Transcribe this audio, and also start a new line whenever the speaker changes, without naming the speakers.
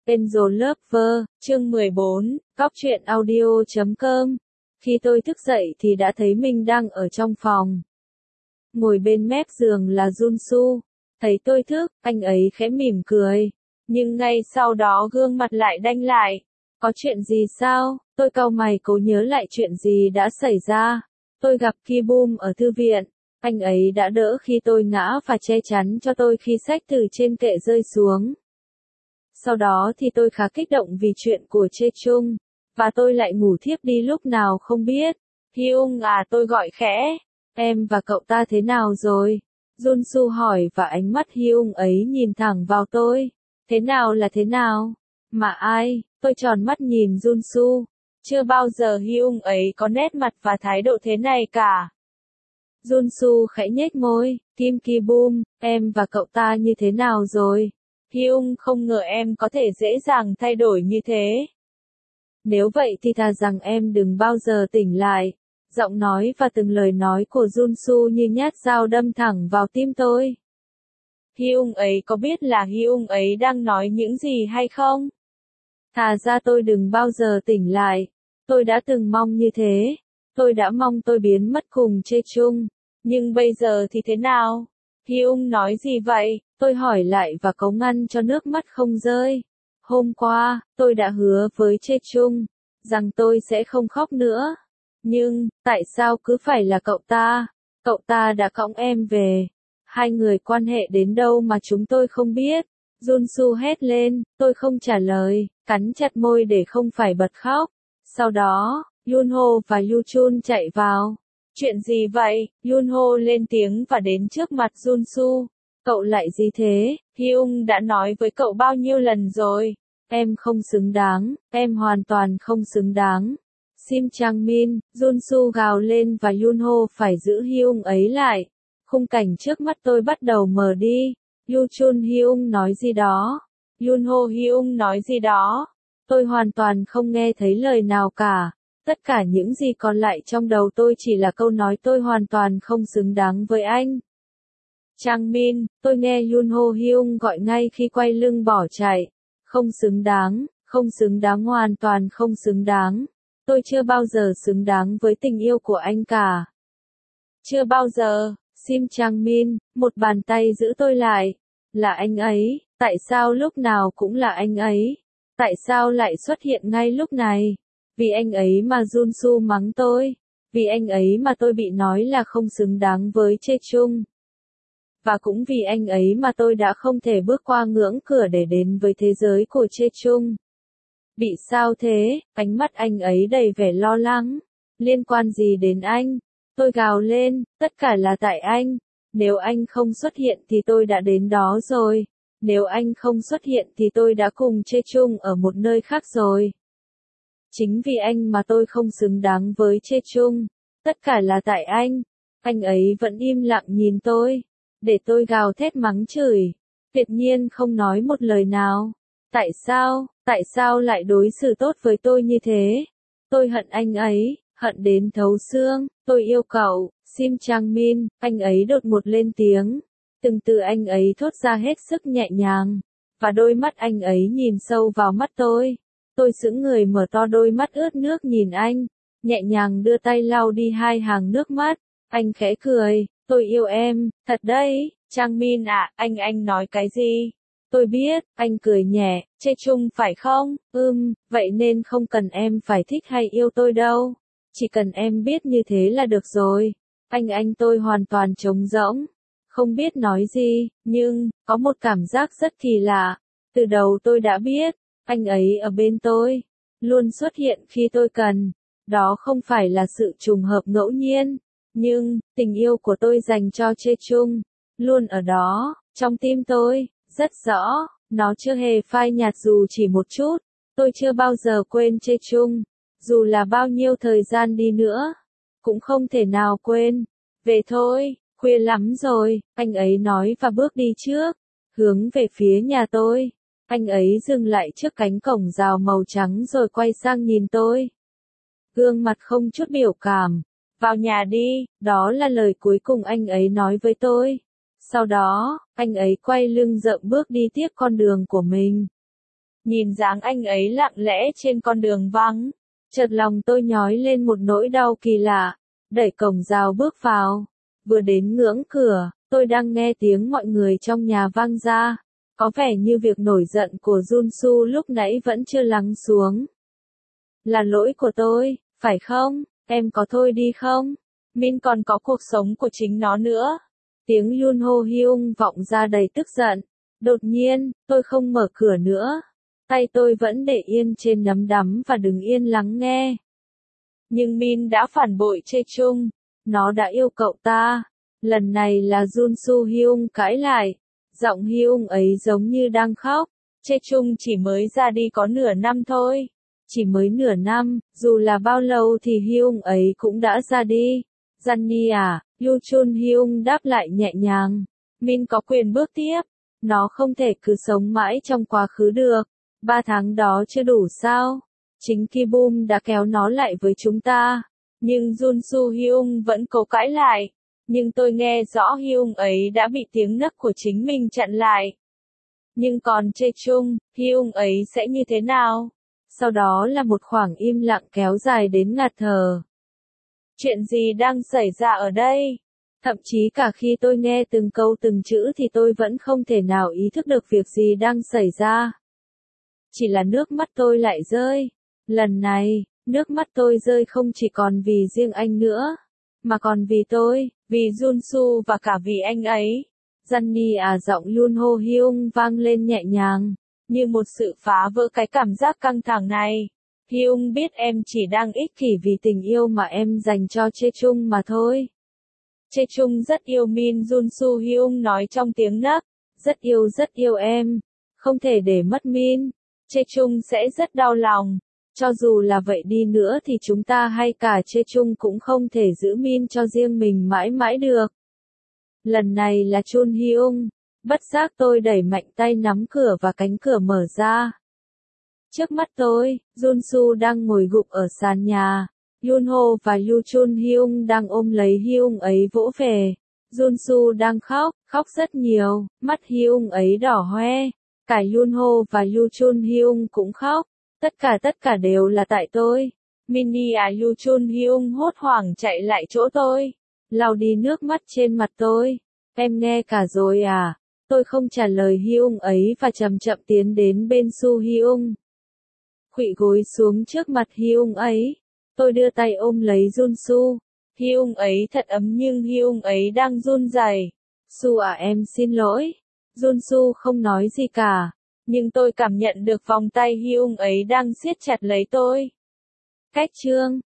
Angel Lover, chương 14, Cóc truyện audio.com. Khi tôi thức dậy thì đã thấy mình đang ở trong phòng. Ngồi bên mép giường là Junsu. Thấy tôi thức, anh ấy khẽ mỉm cười. Nhưng ngay sau đó gương mặt lại đanh lại. Có chuyện gì sao? Tôi cau mày cố nhớ lại chuyện gì đã xảy ra. Tôi gặp Kibum ở thư viện. Anh ấy đã đỡ khi tôi ngã và che chắn cho tôi khi sách từ trên kệ rơi xuống. Sau đó thì tôi khá kích động vì chuyện của Chechung. Và tôi lại ngủ thiếp đi lúc nào không biết. Hyung à, tôi gọi khẽ. Em và cậu ta thế nào rồi? Junsu hỏi và ánh mắt Hyung ấy nhìn thẳng vào tôi. Thế nào là thế nào? Mà ai? Tôi tròn mắt nhìn Junsu. Chưa bao giờ Hyung ấy có nét mặt và thái độ thế này cả. Junsu khẽ nhếch môi. Kim Ki-bum, em và cậu ta như thế nào rồi? Hyung không ngờ em có thể dễ dàng thay đổi như thế. Nếu vậy thì thà rằng em đừng bao giờ tỉnh lại. Giọng nói và từng lời nói của Junsu như nhát dao đâm thẳng vào tim tôi. Hyung ấy có biết là Hyung ấy đang nói những gì hay không? Thà ra tôi đừng bao giờ tỉnh lại. Tôi đã từng mong như thế. Tôi đã mong tôi biến mất cùng Chechung. Nhưng bây giờ thì thế nào? Hyung nói gì vậy? Tôi hỏi lại và cố ngăn cho nước mắt không rơi. Hôm qua, tôi đã hứa với Chechung rằng tôi sẽ không khóc nữa. Nhưng, tại sao cứ phải là cậu ta? Cậu ta đã cõng em về. Hai người quan hệ đến đâu mà chúng tôi không biết. Junsu hét lên, tôi không trả lời, cắn chặt môi để không phải bật khóc. Sau đó, Yunho và Yuchun chạy vào. Chuyện gì vậy? Yunho lên tiếng và đến trước mặt Junsu. Cậu lại gì thế? Hyung đã nói với cậu bao nhiêu lần rồi? Em không xứng đáng, em hoàn toàn không xứng đáng. Sim Changmin, Junsu gào lên và Yunho phải giữ Hyung ấy lại. Khung cảnh trước mắt tôi bắt đầu mờ đi. Yuchun Hyung nói gì đó. Yunho Hyung nói gì đó. Tôi hoàn toàn không nghe thấy lời nào cả. Tất cả những gì còn lại trong đầu tôi chỉ là câu nói tôi hoàn toàn không xứng đáng với anh. Changmin, tôi nghe Yunho Hyung gọi ngay khi quay lưng bỏ chạy. Không xứng đáng hoàn toàn không xứng đáng. Tôi chưa bao giờ xứng đáng với tình yêu của anh cả. Chưa bao giờ, Sim Changmin, một bàn tay giữ tôi lại. Là anh ấy, tại sao lúc nào cũng là anh ấy? Tại sao lại xuất hiện ngay lúc này? Vì anh ấy mà Junsu mắng tôi. Vì anh ấy mà tôi bị nói là không xứng đáng với Chechung. Và cũng vì anh ấy mà tôi đã không thể bước qua ngưỡng cửa để đến với thế giới của Chechung. Bị sao thế? Ánh mắt anh ấy đầy vẻ lo lắng. Liên quan gì đến anh? Tôi gào lên, tất cả là tại anh. Nếu anh không xuất hiện thì tôi đã đến đó rồi. Nếu anh không xuất hiện thì tôi đã cùng Chechung ở một nơi khác rồi. Chính vì anh mà tôi không xứng đáng với Chechung. Tất cả là tại anh. Anh ấy vẫn im lặng nhìn tôi. Để tôi gào thét mắng chửi. Tuyệt nhiên không nói một lời nào. Tại sao lại đối xử tốt với tôi như thế? Tôi hận anh ấy, hận đến thấu xương. Tôi yêu cậu, Sim Changmin, anh ấy đột ngột lên tiếng. Từng từ anh ấy thốt ra hết sức nhẹ nhàng. Và đôi mắt anh ấy nhìn sâu vào mắt tôi. Tôi sững người mở to đôi mắt ướt nước nhìn anh. Nhẹ nhàng đưa tay lau đi hai hàng nước mắt. Anh khẽ cười, tôi yêu em, thật đấy, Changmin à, anh nói cái gì? Tôi biết, anh cười nhẹ, Chechung phải không? Vậy nên không cần em phải thích hay yêu tôi đâu. Chỉ cần em biết như thế là được rồi. Anh tôi hoàn toàn trống rỗng. Không biết nói gì, nhưng, có một cảm giác rất kỳ lạ. Từ đầu tôi đã biết, anh ấy ở bên tôi. Luôn xuất hiện khi tôi cần. Đó không phải là sự trùng hợp ngẫu nhiên. Nhưng, tình yêu của tôi dành cho Chechung. Luôn ở đó, trong tim tôi. Rất rõ, nó chưa hề phai nhạt dù chỉ một chút. Tôi chưa bao giờ quên Chechung. Dù là bao nhiêu thời gian đi nữa. Cũng không thể nào quên. Về thôi, khuya lắm rồi, anh ấy nói và bước đi trước. Hướng về phía nhà tôi. Anh ấy dừng lại trước cánh cổng rào màu trắng rồi quay sang nhìn tôi. Gương mặt không chút biểu cảm. Vào nhà đi, đó là lời cuối cùng anh ấy nói với tôi. Sau đó, anh ấy quay lưng rậm bước đi tiếp con đường của mình. Nhìn dáng anh ấy lặng lẽ trên con đường vắng. Chợt lòng tôi nhói lên một nỗi đau kỳ lạ. Đẩy cổng rào bước vào. Vừa đến ngưỡng cửa, tôi đang nghe tiếng mọi người trong nhà vang ra. Có vẻ như việc nổi giận của Junsu lúc nãy vẫn chưa lắng xuống. Là lỗi của tôi, phải không? Em có thôi đi không? Min còn có cuộc sống của chính nó nữa. Tiếng Yoon Ho Hyung vọng ra đầy tức giận. Đột nhiên, tôi không mở cửa nữa. Tay tôi vẫn để yên trên nắm đấm và đứng yên lắng nghe. Nhưng Min đã phản bội Chae Chung. Nó đã yêu cậu ta. Lần này là Junsu Hyung cãi lại. Giọng Hyung ấy giống như đang khóc. Chae Chung chỉ mới ra đi có nửa năm thôi. Chỉ mới nửa năm, dù là bao lâu thì Hyung ấy cũng đã ra đi. Sunny à, Yoo Chun Hyung đáp lại nhẹ nhàng. Min có quyền bước tiếp. Nó không thể cứ sống mãi trong quá khứ được. 3 tháng đó chưa đủ sao? Chính Ki Boom đã kéo nó lại với chúng ta. Nhưng Junsu Hyung vẫn cố cãi lại. Nhưng tôi nghe rõ Hyung ấy đã bị tiếng nấc của chính mình chặn lại. Nhưng còn Chae Chung, Hyung ấy sẽ như thế nào? Sau đó là một khoảng im lặng kéo dài đến ngạt thở. Chuyện gì đang xảy ra ở đây? Thậm chí cả khi tôi nghe từng câu từng chữ thì tôi vẫn không thể nào ý thức được việc gì đang xảy ra. Chỉ là nước mắt tôi lại rơi. Lần này, nước mắt tôi rơi không chỉ còn vì riêng anh nữa, mà còn vì tôi, vì Junsu và cả vì anh ấy. Sunny à, giọng Yoon Ho Hyung vang lên nhẹ nhàng, như một sự phá vỡ cái cảm giác căng thẳng này. Hyung biết em chỉ đang ích kỷ vì tình yêu mà em dành cho Chae Chung mà thôi. Chae Chung rất yêu Min, Junsu Hyung nói trong tiếng nấc. Rất yêu em. Không thể để mất Min. Chae Chung sẽ rất đau lòng. Cho dù là vậy đi nữa thì chúng ta hay cả Chae Chung cũng không thể giữ Min cho riêng mình mãi mãi được. Lần này là Chun Hyung. Bất giác tôi đẩy mạnh tay nắm cửa và cánh cửa mở ra. Trước mắt tôi, Junsu đang ngồi gục ở sàn nhà. Yoon Ho và Yoo Chun Hyung đang ôm lấy Hyung ấy vỗ về. Junsu đang khóc, khóc rất nhiều, mắt Hyung ấy đỏ hoe. Cả Yoon Ho và Yoo Chun Hyung cũng khóc. Tất cả đều là tại tôi. Minnie à, Yoo Chun Hyung hốt hoảng chạy lại chỗ tôi. Lau đi nước mắt trên mặt tôi. Em nghe cả rồi à? Tôi không trả lời Hyung ấy và chậm chậm tiến đến bên Su Hyung. Khuỵu gối xuống trước mặt Hyung ấy. Tôi đưa tay ôm lấy Junsu. Hyung ấy thật ấm nhưng Hyung ấy đang run rẩy. Su à, em xin lỗi. Junsu không nói gì cả. Nhưng tôi cảm nhận được vòng tay Hyung ấy đang siết chặt lấy tôi. Cách chương